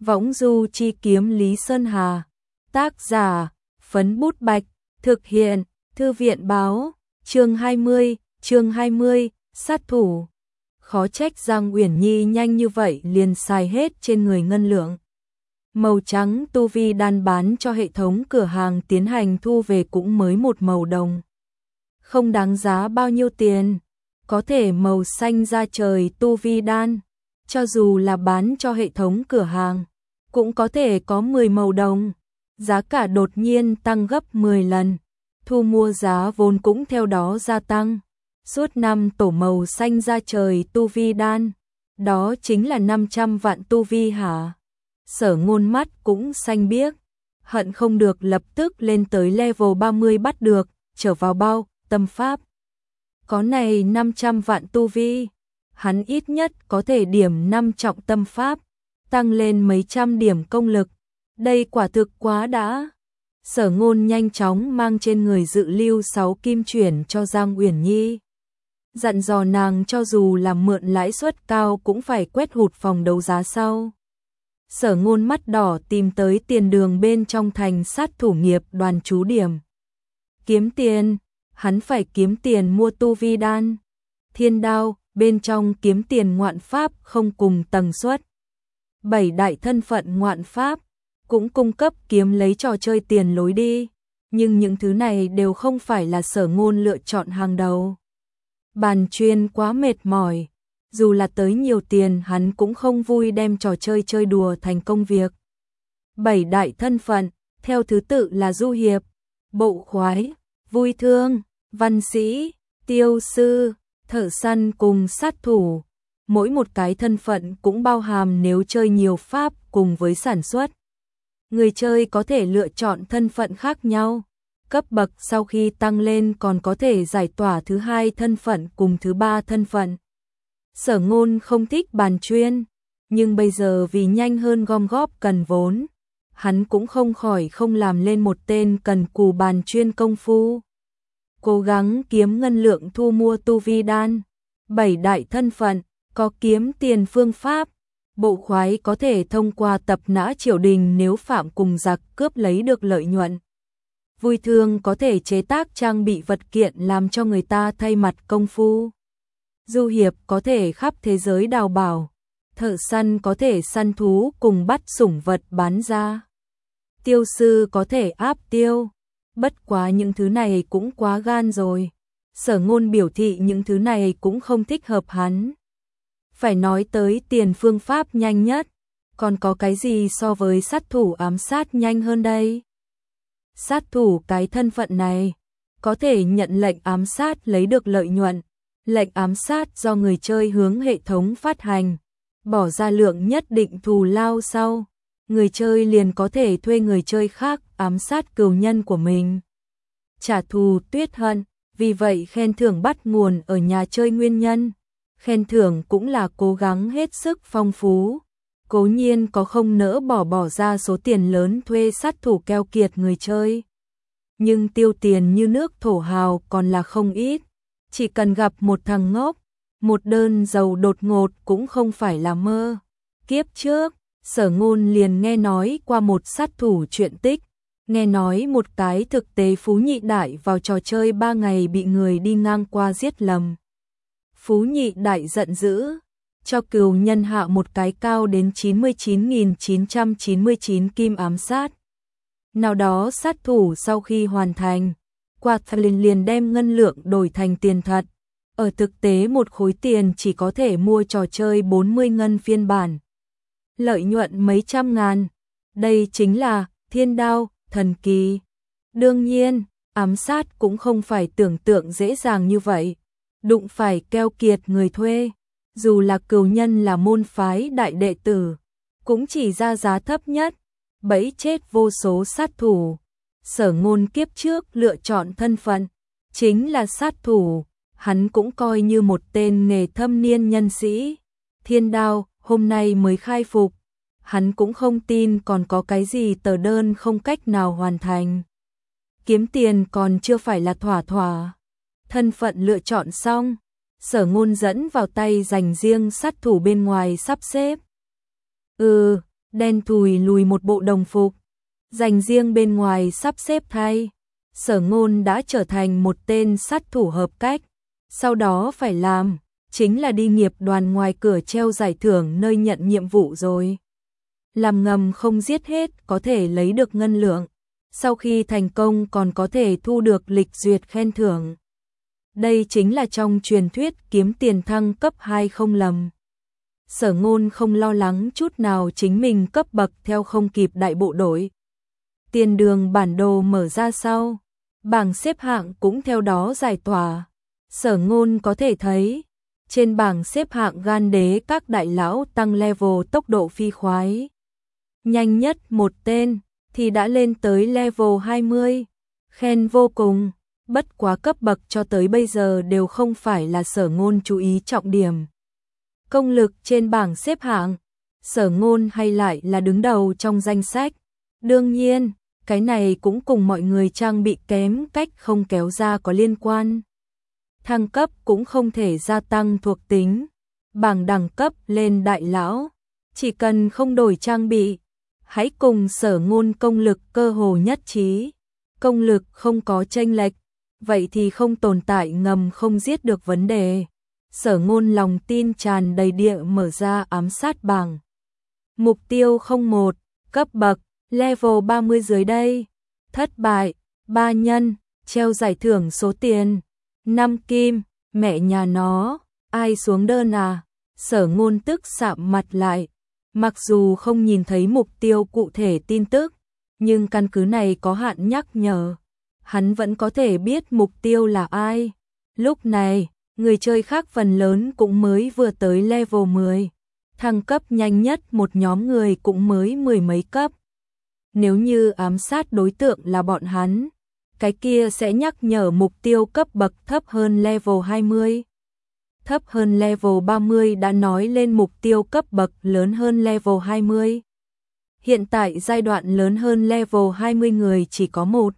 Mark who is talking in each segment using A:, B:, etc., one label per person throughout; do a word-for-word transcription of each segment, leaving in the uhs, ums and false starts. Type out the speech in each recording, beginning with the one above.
A: Võng du chi kiếm Lý Sơn Hà. Tác giả, Phấn Bút Bạch. Thực hiện, Thư viện Báo. Chương hai mươi, chương hai mươi, sát thủ. Khó trách Giang Uyển Nhi nhanh như vậy liền xài hết trên người ngân lượng. Màu trắng tu vi đan bán cho hệ thống cửa hàng tiến hành thu về cũng mới một màu đồng. Không đáng giá bao nhiêu tiền. Có thể màu xanh da trời tu vi đan, cho dù là bán cho hệ thống cửa hàng, cũng có thể có mười màu đồng. Giá cả đột nhiên tăng gấp mười lần, thu mua giá vốn cũng theo đó gia tăng. Suốt năm tổ màu xanh da trời tu vi đan, đó chính là năm trăm vạn tu vi hả? Sở Ngôn mắt cũng xanh biếc, hận không được lập tức lên tới level ba mươi bắt được, trở vào bao, tâm pháp. Có này năm trăm vạn tu vi, hắn ít nhất có thể điểm năm trọng tâm pháp, tăng lên mấy trăm điểm công lực. Đây quả thực quá đã. Sở Ngôn nhanh chóng mang trên người dự lưu sáu kim chuyển cho Giang Uyển Nhi. Dặn dò nàng cho dù là mượn lãi suất cao cũng phải quét hụt phòng đấu giá sau. Sở Ngôn mắt đỏ tìm tới tiền đường bên trong thành sát thủ nghiệp đoàn trú điểm. Kiếm tiền, hắn phải kiếm tiền mua tu vi đan. Thiên đao, bên trong kiếm tiền ngoạn pháp không cùng tầng suất. Bảy đại thân phận ngoạn pháp cũng cung cấp kiếm lấy trò chơi tiền lối đi, nhưng những thứ này đều không phải là Sở Ngôn lựa chọn hàng đầu. Bàn chuyên quá mệt mỏi, dù là tới nhiều tiền hắn cũng không vui đem trò chơi chơi đùa thành công việc. Bảy đại thân phận, theo thứ tự là du hiệp, bộ khoái, vui thương, văn sĩ, tiêu sư, thợ săn cùng sát thủ. Mỗi một cái thân phận cũng bao hàm nếu chơi nhiều pháp cùng với sản xuất. Người chơi có thể lựa chọn thân phận khác nhau. Cấp bậc sau khi tăng lên còn có thể giải tỏa thứ hai thân phận cùng thứ ba thân phận. Sở Ngôn không thích bàn chuyên, nhưng bây giờ vì nhanh hơn gom góp cần vốn, hắn cũng không khỏi không làm lên một tên cần cù bàn chuyên công phu. Cố gắng kiếm ngân lượng thu mua tu vi đan. Bảy đại thân phận, có kiếm tiền phương pháp. Bộ khoái có thể thông qua tập nã triều đình nếu phạm cùng giặc cướp lấy được lợi nhuận. Vui thương có thể chế tác trang bị vật kiện làm cho người ta thay mặt công phu. Du hiệp có thể khắp thế giới đào bảo. Thợ săn có thể săn thú cùng bắt sủng vật bán ra. Tiêu sư có thể áp tiêu. Bất quá những thứ này cũng quá gan rồi. Sở Ngôn biểu thị những thứ này cũng không thích hợp hắn. Phải nói tới tiền phương pháp nhanh nhất, còn có cái gì so với sát thủ ám sát nhanh hơn đây? Sát thủ cái thân phận này, có thể nhận lệnh ám sát lấy được lợi nhuận. Lệnh ám sát do người chơi hướng hệ thống phát hành, bỏ ra lượng nhất định thù lao sau, người chơi liền có thể thuê người chơi khác ám sát cừu nhân của mình. Trả thù tuyết hận, vì vậy khen thưởng bắt nguồn ở nhà chơi nguyên nhân. Khen thưởng cũng là cố gắng hết sức phong phú. Cố nhiên có không nỡ bỏ bỏ ra số tiền lớn thuê sát thủ keo kiệt người chơi. Nhưng tiêu tiền như nước thổ hào còn là không ít. Chỉ cần gặp một thằng ngốc, một đơn giàu đột ngột cũng không phải là mơ. Kiếp trước, Sở Ngôn liền nghe nói qua một sát thủ truyện tích. Nghe nói một cái thực tế Phú Nhị Đại vào trò chơi ba ngày bị người đi ngang qua giết lầm. Phú Nhị Đại giận dữ, cho cừu nhân hạ một cái cao đến chín mươi chín nghìn chín trăm chín mươi chín kim ám sát. Nào đó sát thủ sau khi hoàn thành, quả thật liền liền đem ngân lượng đổi thành tiền thật. Ở thực tế một khối tiền chỉ có thể mua trò chơi bốn mươi ngân phiên bản. Lợi nhuận mấy trăm ngàn. Đây chính là thiên đao, thần kỳ. Đương nhiên, ám sát cũng không phải tưởng tượng dễ dàng như vậy. Đụng phải keo kiệt người thuê, dù là cừu nhân là môn phái đại đệ tử, cũng chỉ ra giá thấp nhất, bẫy chết vô số sát thủ. Sở Ngôn kiếp trước lựa chọn thân phận, chính là sát thủ, hắn cũng coi như một tên nghề thâm niên nhân sĩ. Thiên đao, hôm nay mới khai phục, hắn cũng không tin còn có cái gì tờ đơn không cách nào hoàn thành. Kiếm tiền còn chưa phải là thỏa thỏa. Thân phận lựa chọn xong, Sở Ngôn dẫn vào tay dành riêng sát thủ bên ngoài sắp xếp. Ừ, đen thùi lùi một bộ đồng phục, dành riêng bên ngoài sắp xếp thay. Sở Ngôn đã trở thành một tên sát thủ hợp cách, sau đó phải làm chính là đi nghiệp đoàn ngoài cửa treo giải thưởng nơi nhận nhiệm vụ rồi. Làm ngầm không giết hết có thể lấy được ngân lượng, sau khi thành công còn có thể thu được lịch duyệt khen thưởng. Đây chính là trong truyền thuyết kiếm tiền thăng cấp hai không lầm. Sở Ngôn không lo lắng chút nào chính mình cấp bậc theo không kịp đại bộ đội. Tiền đường bản đồ mở ra sau, bảng xếp hạng cũng theo đó giải tỏa. Sở Ngôn có thể thấy, trên bảng xếp hạng gan đế các đại lão tăng level tốc độ phi khoái. Nhanh nhất một tên thì đã lên tới level hai mươi, khen vô cùng. Bất quá cấp bậc cho tới bây giờ đều không phải là Sở Ngôn chú ý trọng điểm. Công lực trên bảng xếp hạng, Sở Ngôn hay lại là đứng đầu trong danh sách. Đương nhiên, cái này cũng cùng mọi người trang bị kém cách không kéo ra có liên quan. Thăng cấp cũng không thể gia tăng thuộc tính. Bảng đẳng cấp lên đại lão, chỉ cần không đổi trang bị, hãy cùng Sở Ngôn công lực cơ hồ nhất trí. Công lực không có chênh lệch, vậy thì không tồn tại ngầm không giết được vấn đề. Sở Ngôn lòng tin tràn đầy địa mở ra ám sát bảng. Mục tiêu không một, cấp bậc, level ba mươi dưới đây. Thất bại, ba nhân, treo giải thưởng số tiền năm kim, mẹ nhà nó, ai xuống đơn à? Sở Ngôn tức sạm mặt lại. Mặc dù không nhìn thấy mục tiêu cụ thể tin tức, nhưng căn cứ này có hạn nhắc nhở, hắn vẫn có thể biết mục tiêu là ai. Lúc này, người chơi khác phần lớn cũng mới vừa tới level mười. Thăng cấp nhanh nhất một nhóm người cũng mới mười mấy cấp. Nếu như ám sát đối tượng là bọn hắn, cái kia sẽ nhắc nhở mục tiêu cấp bậc thấp hơn level hai mươi. Thấp hơn level ba mươi đã nói lên mục tiêu cấp bậc lớn hơn level hai mươi. Hiện tại giai đoạn lớn hơn level hai mươi người chỉ có một.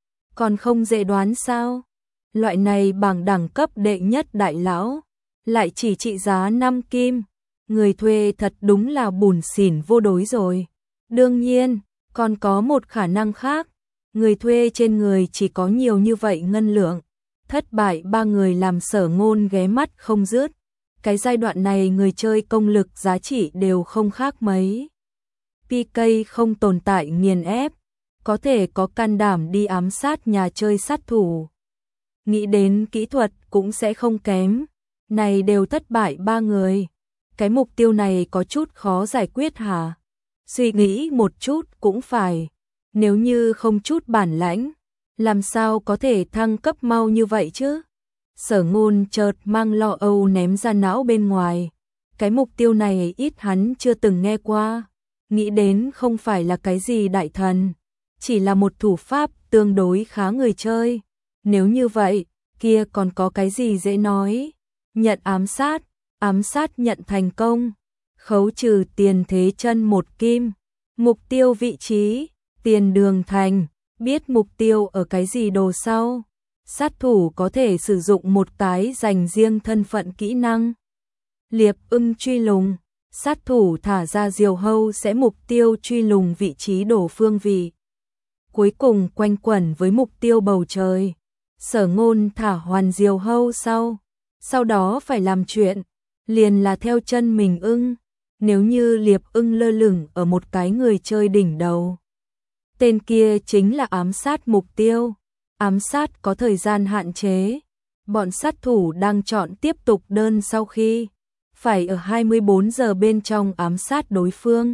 A: Còn không dễ đoán sao? Loại này bảng đẳng cấp đệ nhất đại lão, lại chỉ trị giá năm kim. Người thuê thật đúng là bùn xỉn vô đối rồi. Đương nhiên, còn có một khả năng khác. Người thuê trên người chỉ có nhiều như vậy ngân lượng. Thất bại ba người làm Sở Ngôn ghé mắt không dứt. Cái giai đoạn này người chơi công lực giá trị đều không khác mấy. pê ca không tồn tại nghiền ép, có thể có can đảm đi ám sát nhà chơi sát thủ. Nghĩ đến kỹ thuật cũng sẽ không kém. Này đều thất bại ba người. Cái mục tiêu này có chút khó giải quyết hả? Suy nghĩ một chút cũng phải. Nếu như không chút bản lãnh, làm sao có thể thăng cấp mau như vậy chứ? Sở Ngôn chợt mang lo âu ném ra não bên ngoài. Cái mục tiêu này ít hắn chưa từng nghe qua. Nghĩ đến không phải là cái gì đại thần, chỉ là một thủ pháp tương đối khá người chơi. Nếu như vậy, kia còn có cái gì dễ nói? Nhận ám sát, ám sát nhận thành công, khấu trừ tiền thế chân một kim. Mục tiêu vị trí, tiền đường thành, biết mục tiêu ở cái gì đồ sau. Sát thủ có thể sử dụng một cái dành riêng thân phận kỹ năng. Liệp ưng truy lùng, sát thủ thả ra diều hâu sẽ mục tiêu truy lùng vị trí đổ phương vị. Cuối cùng quanh quẩn với mục tiêu bầu trời. Sở Ngôn thả hoàn diều hâu sau, sau đó phải làm chuyện, liền là theo chân mình ưng. Nếu như liệp ưng lơ lửng ở một cái người chơi đỉnh đầu, tên kia chính là ám sát mục tiêu. Ám sát có thời gian hạn chế. Bọn sát thủ đang chọn tiếp tục đơn sau khi phải ở hai mươi bốn giờ bên trong ám sát đối phương.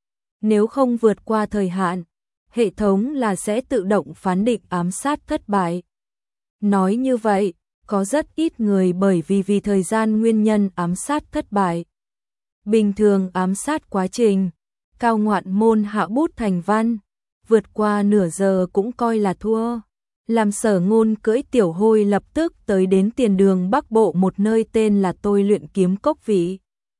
A: Nếu không vượt qua thời hạn, hệ thống là sẽ tự động phán định ám sát thất bại. Nói như vậy, có rất ít người bởi vì vì thời gian nguyên nhân ám sát thất bại. Bình thường ám sát quá trình, cao ngoạn môn hạ bút thành văn, vượt qua nửa giờ cũng coi là thua. Làm Sở Ngôn cưỡi tiểu hôi lập tức tới đến tiền đường Bắc Bộ một nơi tên là Tôi Luyện Kiếm Cốc vị.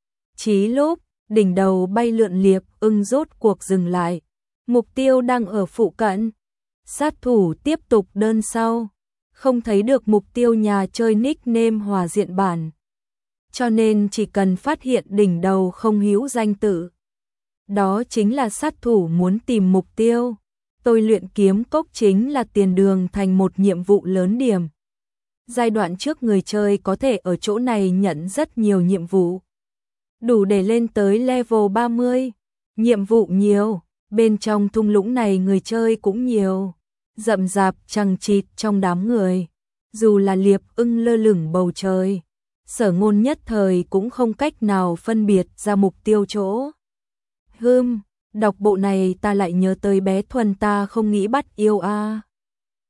A: Chí lúc, đỉnh đầu bay lượn liệp ưng rốt cuộc dừng lại. Mục tiêu đang ở phụ cận. Sát thủ tiếp tục đơn sau. Không thấy được mục tiêu nhà chơi nickname hòa diện bản. Cho nên chỉ cần phát hiện đỉnh đầu không hữu danh tự, đó chính là sát thủ muốn tìm mục tiêu. Tôi luyện kiếm cốc chính là tiền đường thành một nhiệm vụ lớn điểm. Giai đoạn trước người chơi có thể ở chỗ này nhận rất nhiều nhiệm vụ, đủ để lên tới level ba mươi. Nhiệm vụ nhiều, bên trong thung lũng này người chơi cũng nhiều, rậm rạp chằng chịt trong đám người. Dù là Liệp Ưng lơ lửng bầu trời, Sở Ngôn nhất thời cũng không cách nào phân biệt ra mục tiêu chỗ. Hừm, đọc bộ này ta lại nhớ tới bé Thuần ta không nghĩ bắt yêu a. À.